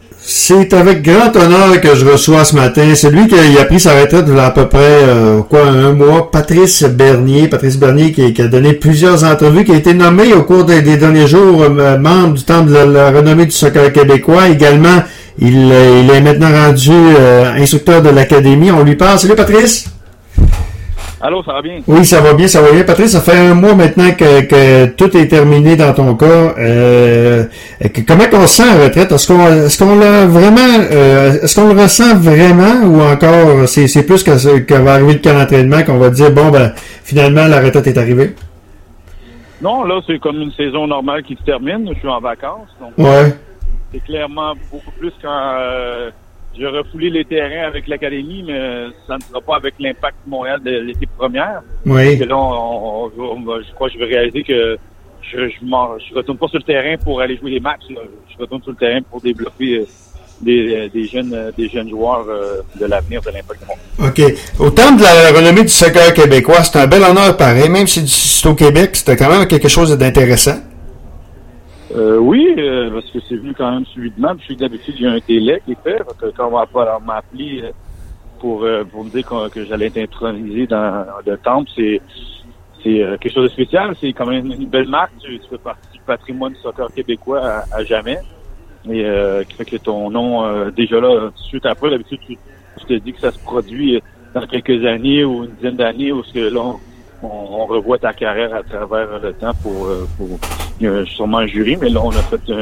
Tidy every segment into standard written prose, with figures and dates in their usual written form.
C'est avec grand honneur que je reçois ce matin celui qui a pris sa retraite il y a à peu près un mois, Patrice Bernier. Patrice Bernier qui a donné plusieurs entrevues, qui a été nommé au cours des derniers jours membre du Temple de la renommée du soccer québécois. Également, il est maintenant rendu instructeur de l'Académie. On lui parle. Salut Patrice! Allô, ça va bien? Oui, ça va bien, ça va bien. Patrice, ça fait un mois maintenant que tout est terminé dans ton cas. Comment on se sent en retraite? Est-ce qu'on l'a vraiment, est-ce qu'on le ressent vraiment ou encore c'est plus que va arriver le camp d'entraînement qu'on va dire bon ben finalement la retraite est arrivée? Non, là c'est comme une saison normale qui se termine. Je suis en vacances, donc ouais. C'est clairement beaucoup plus quand j'ai refoulé les terrains avec l'Académie, mais ça ne sera pas avec l'Impact Montréal de l'équipe première. Oui. Parce que là, je crois que je vais réaliser que je retourne pas sur le terrain pour aller jouer des matchs. Là. Je retourne sur le terrain pour développer des jeunes joueurs de l'avenir de l'Impact Montréal. OK. Au terme de la renommée du soccer québécois, c'est un bel honneur pareil, même si c'est au Québec, c'était quand même quelque chose d'intéressant. Oui, parce que c'est venu quand même subitement. Puis d'habitude, il y a un délai qui est fait. Quand on m'a appelé pour me dire que j'allais être intronisé dans le temple, c'est quelque chose de spécial. C'est quand même une belle marque. Tu fais partie du patrimoine du soccer québécois à jamais. Et qui fait que ton nom, déjà là, tout de suite après, d'habitude, tu te dis que ça se produit dans quelques années ou une dizaine d'années, où là, on revoit ta carrière à travers le temps pour sûrement un jury, mais là on a fait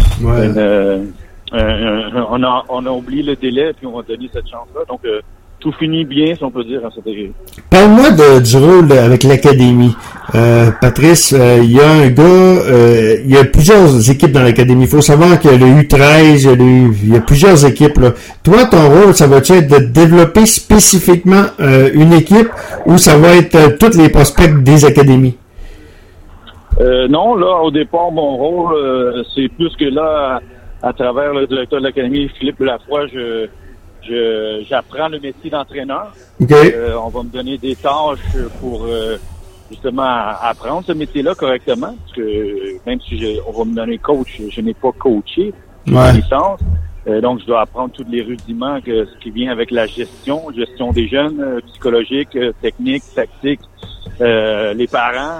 on a oublié le délai puis on a donné cette chance-là. Donc tout finit bien, si on peut dire, à cette équipe. Parle-moi du rôle avec l'Académie. Patrice, il y a un gars, il y a plusieurs équipes dans l'Académie. Il faut savoir qu'il y a le U13, il y a plusieurs équipes. Là. Toi, ton rôle, ça va-tu être de développer spécifiquement une équipe ou ça va être tous les prospects des académies? Non, là, au départ, mon rôle, c'est plus que là, à travers le directeur de l'Académie, Philippe Lafroy, j'apprends le métier d'entraîneur. Okay. On va me donner des tâches pour justement apprendre ce métier-là correctement. Parce que même si on va me donner coach, je n'ai pas coaché, j'ai une licence. Donc, je dois apprendre tous les rudiments ce qui vient avec la gestion des jeunes, psychologique, technique, tactique, les parents.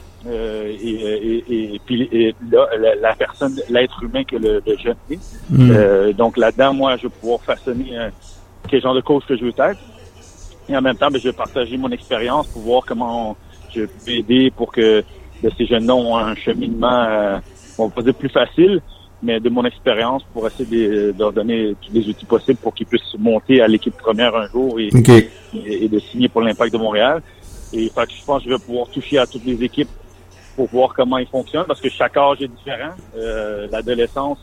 Et puis là, la personne, l'être humain que le jeune est. Donc là-dedans, moi, je vais pouvoir façonner quel genre de coach que je veux être. Et en même temps, je vais partager mon expérience pour voir comment je peux aider pour que ces jeunes-là ont un cheminement, on va pas dire plus facile, mais de mon expérience pour essayer de leur donner tous les outils possibles pour qu'ils puissent monter à l'équipe première un jour et de signer pour l'Impact de Montréal. Et fait que je pense que je vais pouvoir toucher à toutes les équipes pour voir comment ils fonctionnent, parce que chaque âge est différent. L'adolescence,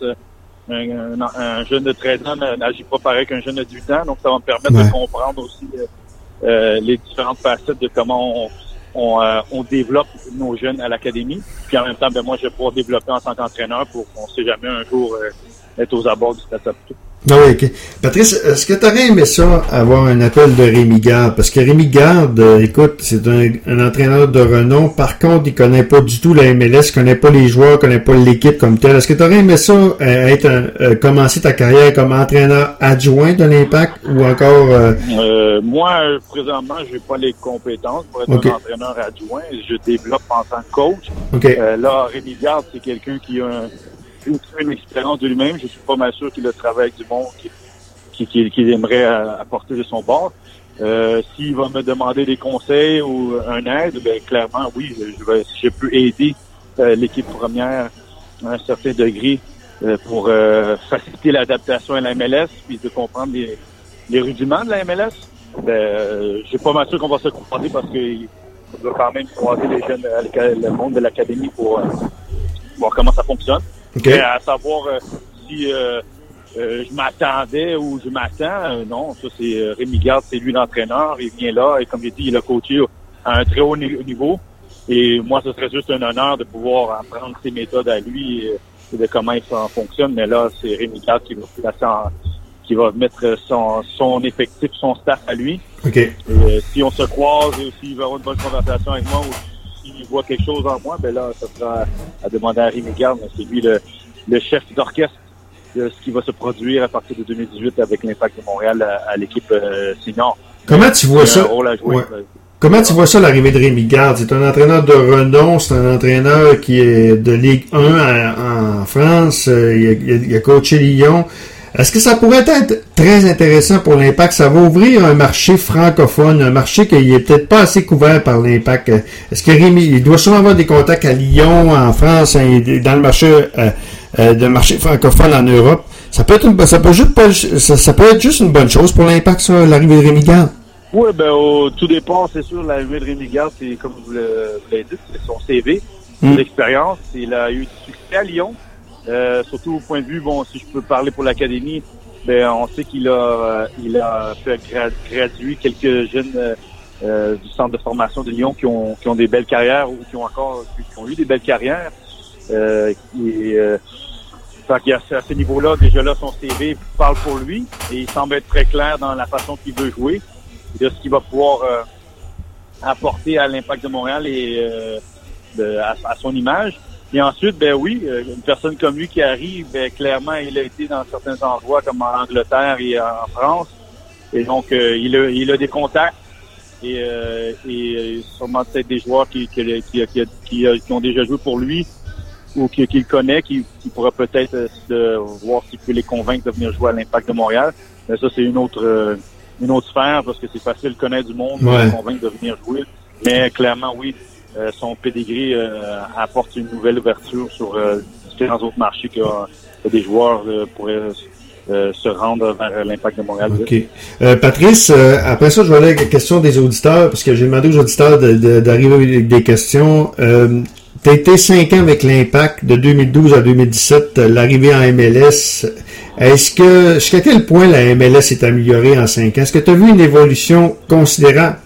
un jeune de 13 ans n'agit pas pareil qu'un jeune de 18 ans, donc ça va me permettre de comprendre aussi les différentes facettes de comment on développe nos jeunes à l'académie. Puis en même temps, moi, je vais pouvoir développer en tant qu'entraîneur pour qu'on ne sait jamais un jour être aux abords du Stade Saputo. Ah oui, OK. Patrice, est-ce que tu aurais aimé ça, avoir un appel de Rémi Garde? Parce que Rémi Garde, écoute, c'est un entraîneur de renom. Par contre, il connaît pas du tout la MLS, il connaît pas les joueurs, il connaît pas l'équipe comme telle. Est-ce que tu aurais aimé ça, commencer ta carrière comme entraîneur adjoint de l'Impact ou encore... Moi, présentement, j'ai pas les compétences pour être un entraîneur adjoint. Je développe en tant que coach. Là, Rémi Garde, c'est quelqu'un qui a une expérience de lui-même. Je suis pas mal sûr qu'il a travaillé avec du monde qu'il aimerait apporter de son bord. S'il va me demander des conseils ou un aide, ben clairement, oui, je peux aider l'équipe première à un certain degré pour faciliter l'adaptation à la MLS puis de comprendre les rudiments de la MLS. Je suis pas mal sûr qu'on va se croiser parce qu'il va quand même croiser les jeunes, le monde de l'académie pour voir comment ça fonctionne. Mais à savoir si je m'attendais ou je m'attends, non, ça c'est Rémi Garde, c'est lui l'entraîneur, il vient là et comme j'ai dit, il a coaché à un très haut niveau et moi ce serait juste un honneur de pouvoir apprendre ses méthodes à lui et de comment il fonctionne, mais là c'est Rémi Garde qui va mettre son effectif, son staff à lui. Et, si on se croise et s'il va avoir une bonne conversation avec moi ou s'il voit quelque chose en moi, ben là, ça sera à demander à Rémi Garde, mais c'est lui le chef d'orchestre de ce qui va se produire à partir de 2018 avec l'Impact de Montréal à l'équipe senior. Comment tu vois ça? Comment tu vois ça, l'arrivée de Rémi Garde? C'est un entraîneur de renom, c'est un entraîneur qui est de Ligue 1 en France, il a coaché Lyon. Est-ce que ça pourrait être très intéressant pour l'Impact? Ça va ouvrir un marché francophone, un marché qui est peut-être pas assez couvert par l'Impact. Est-ce que Rémi, il doit sûrement avoir des contacts à Lyon, en France, dans le marché francophone en Europe? Ça peut être juste une bonne chose pour l'Impact, ça, l'arrivée de Rémi Garde. Oui, tout dépend, c'est sûr, l'arrivée de Rémi Garde, c'est comme vous l'avez dit, c'est son CV, son expérience. Il a eu du succès à Lyon. Surtout au point de vue, si je peux parler pour l'académie, on sait qu'il a fait graduer quelques jeunes du centre de formation de Lyon qui ont des belles carrières ou qui ont eu des belles carrières. Fait qu'il à ce niveau-là, déjà là, son CV parle pour lui et il semble être très clair dans la façon qu'il veut jouer, de ce qu'il va pouvoir apporter à l'Impact de Montréal et à son image. Et ensuite, une personne comme lui qui arrive, clairement, il a été dans certains endroits comme en Angleterre et en France. Et donc, il a des contacts et sûrement peut-être des joueurs qui ont déjà joué pour lui ou qu'il connaît, qui pourra peut-être voir s'il peut les convaincre de venir jouer à l'Impact de Montréal. Mais ça, c'est une autre sphère parce que c'est facile de connaître du monde, de les convaincre de venir jouer. Mais clairement, oui. Son pédigré apporte une nouvelle ouverture sur différents autres marchés que des joueurs pourraient se rendre vers l'Impact de Montréal. OK. Patrice, après ça, je vais aller avec la question des auditeurs, parce que j'ai demandé aux auditeurs d'arriver avec des questions. Tu as été 5 ans avec l'Impact de 2012 à 2017, l'arrivée en MLS. Jusqu'à quel point la MLS s'est améliorée en 5 ans? Est-ce que tu as vu une évolution considérable?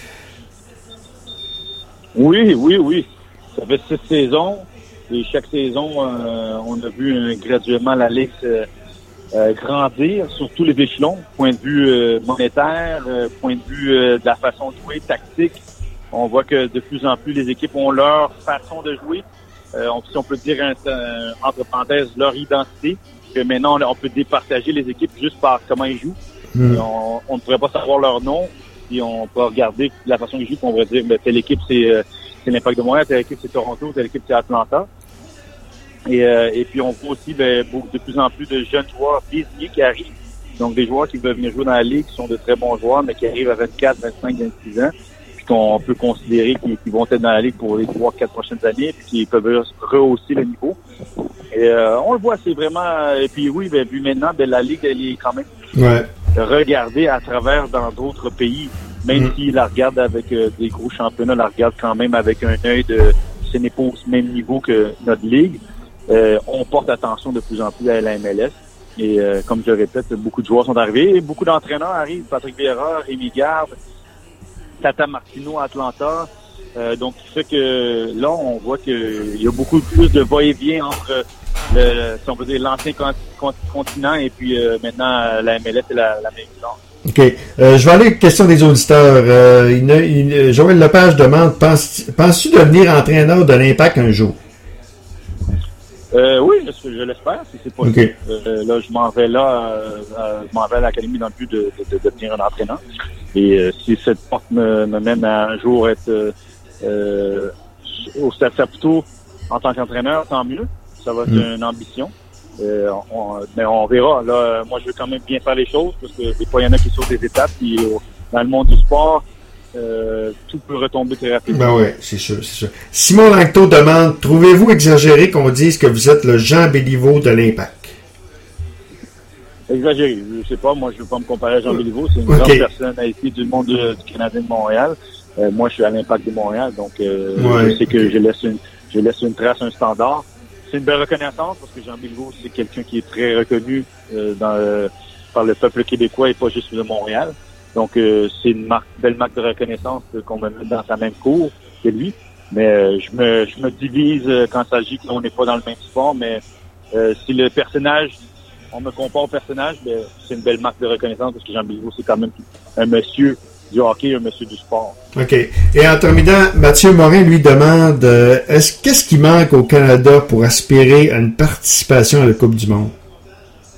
Oui. Ça fait 6 saisons et chaque saison, on a vu graduellement la Ligue grandir sur tous les échelons, point de vue monétaire, point de vue de la façon de jouer, tactique. On voit que de plus en plus les équipes ont leur façon de jouer. Si on peut dire entre parenthèses leur identité, que maintenant on peut départager les équipes juste par comment ils jouent. On ne pourrait pas savoir leur nom. Puis on peut regarder la façon qu'ils jouent, on va dire, telle équipe c'est l'Impact de Montréal, telle équipe c'est Toronto, telle équipe c'est Atlanta. Et puis on voit aussi de plus en plus de jeunes joueurs désignés qui arrivent. Donc des joueurs qui veulent venir jouer dans la Ligue, qui sont de très bons joueurs, mais qui arrivent à 24, 25, 26 ans, puis qu'on peut considérer qu'ils vont être dans la Ligue pour les 3-4 prochaines années, puis qu'ils peuvent rehausser le niveau. Et on le voit, c'est vraiment... Et puis oui, puis maintenant, la Ligue, elle est quand même regardée à travers dans d'autres pays. Même s'ils la regardent avec des gros championnats, la regardent quand même avec un œil de... Ce n'est pas au même niveau que notre Ligue. On porte attention de plus en plus à la MLS. Et comme je le répète, beaucoup de joueurs sont arrivés. Et beaucoup d'entraîneurs arrivent. Patrick Vieira, Rémi Garde, Tata Martino à Atlanta. Donc, ce qui fait que là, on voit qu'il y a beaucoup plus de va-et-vient entre si on peut dire, l'ancien continent et puis maintenant la MLS et l'Amérique du Nord. OK. Je vais aller avec la question des auditeurs. Joël Lepage demande, penses-tu devenir entraîneur de l'Impact un jour? Oui, je l'espère, si c'est possible. Okay. Là, je m'en vais à l'académie dans le but de devenir un entraîneur. Et si cette porte me mène à un jour être au Stade Saputo en tant qu'entraîneur, tant mieux. Ça va être une ambition. Mais on verra. Là, moi, je veux quand même bien faire les choses parce que des fois, il y en a qui sautent des étapes. Puis dans le monde du sport, tout peut retomber très rapidement. Ben oui, c'est sûr. Simon Lanctot demande, trouvez-vous exagéré qu'on dise que vous êtes le Jean Béliveau de l'Impact? Exagéré. Je sais pas. Moi, je veux pas me comparer à Jean Béliveau. C'est une grande personnalité du monde du Canadien de Montréal. Moi, je suis à l'Impact de Montréal. Donc, je sais que je laisse une trace, un standard. C'est une belle reconnaissance parce que Jean Béliveau, c'est quelqu'un qui est très reconnu par le peuple québécois et pas juste de Montréal. Donc, c'est une belle marque de reconnaissance qu'on me met dans sa même cour que lui. Mais je me divise quand il s'agit qu'on n'est pas dans le même sport. Mais si le personnage, on me compare au personnage, c'est une belle marque de reconnaissance parce que Jean Béliveau, c'est quand même un monsieur du hockey, un monsieur du sport. OK. Et en terminant, Mathieu Morin lui demande qu'est-ce qui manque au Canada pour aspirer à une participation à la Coupe du Monde?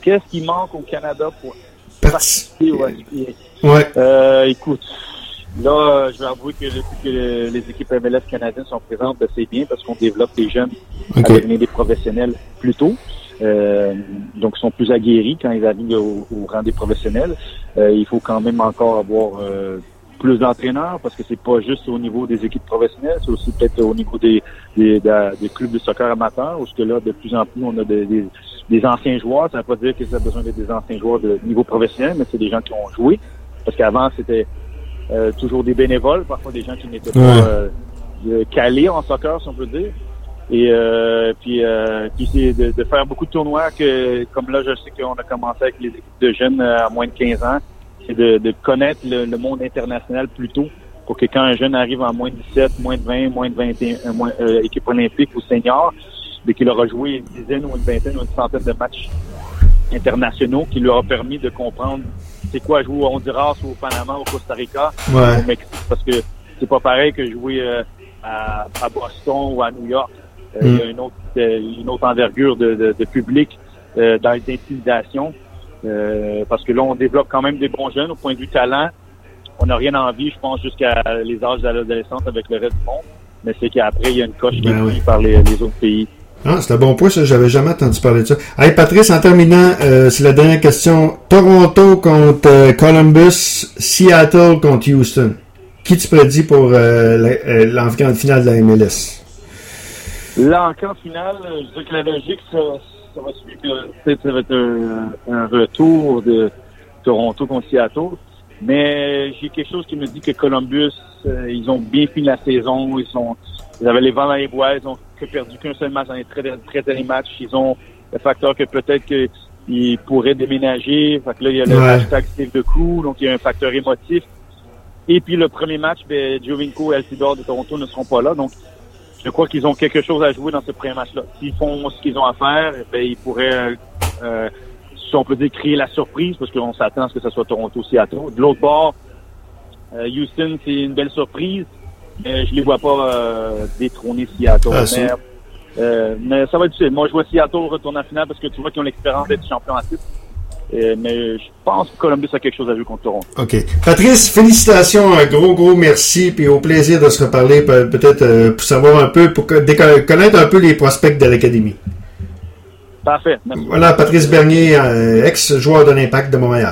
Qu'est-ce qui manque au Canada pour participer au hockey? Écoute, là, je vais avouer que depuis que les équipes MLS canadiennes sont présentes, c'est bien parce qu'on développe des jeunes à devenir des professionnels plus tôt. Donc, ils sont plus aguerris quand ils arrivent au rang des professionnels. Il faut quand même encore avoir plus d'entraîneurs parce que c'est pas juste au niveau des équipes professionnelles, c'est aussi peut-être au niveau des clubs de soccer amateurs, où que là, de plus en plus, on a des anciens joueurs. Ça ne veut pas dire que ça a besoin d'être des anciens joueurs de niveau professionnel, mais c'est des gens qui ont joué. Parce qu'avant, c'était toujours des bénévoles, parfois des gens qui n'étaient pas calés en soccer, si on peut dire. Et puis c'est de faire beaucoup de tournois comme là, je sais qu'on a commencé avec les équipes de jeunes à moins de 15 ans, c'est de connaître le monde international plus tôt pour que quand un jeune arrive en moins de 17, moins de 20, moins de 21, équipe olympique ou senior, dès qu'il aura joué une dizaine ou une vingtaine ou une centaine de matchs internationaux qui leur a permis de comprendre c'est quoi jouer au Honduras ou au Panama ou au Costa Rica ou au Mexique, parce que c'est pas pareil que jouer à Boston ou à New York. Il y a une autre envergure de public dans les intimidations. Parce que là, on développe quand même des bons jeunes au point de vue talent. On n'a rien envie, je pense, jusqu'à les âges de l'adolescence avec le reste du monde. Mais c'est qu'après, il y a une coche qui est prise par les autres pays. Ah, c'est un bon point, ça. J'avais jamais entendu parler de ça. Hey, Patrice, en terminant, c'est la dernière question. Toronto contre Columbus, Seattle contre Houston. Qui tu prédis pour l'enquête finale de la MLS? L'enquête finale, je dirais que la logique, ça va suivre peut-être ça va être un retour de Toronto contre Seattle. Mais j'ai quelque chose qui me dit que Columbus, ils ont bien fini la saison. Ils avaient les vents dans les bois. Ils ont perdu qu'un seul match dans les très derniers matchs. Ils ont le facteur que peut-être qu'ils pourraient déménager. Fait que là, il y a le hashtag Steve de coup. Donc, il y a un facteur émotif. Et puis, le premier match, Giovinco et Altidore de Toronto ne seront pas là. Donc, je crois qu'ils ont quelque chose à jouer dans ce premier match-là. S'ils font ce qu'ils ont à faire, ils pourraient, si on peut dire, créer la surprise, parce qu'on s'attend à ce que ce soit Toronto-Seattle. De l'autre bord, Houston, c'est une belle surprise, mais je les vois pas détrôner Seattle. Mais ça va être difficile. Moi, je vois Seattle retourner en finale parce que tu vois qu'ils ont l'expérience d'être champion en titre. Mais je pense que Columbus a quelque chose à jouer contre Toronto. OK. Patrice, félicitations, un gros merci, puis au plaisir de se reparler, peut-être pour savoir un peu, pour connaître un peu les prospects de l'Académie. Parfait. Merci. Voilà, Patrice Bernier, ex-joueur de l'Impact de Montréal.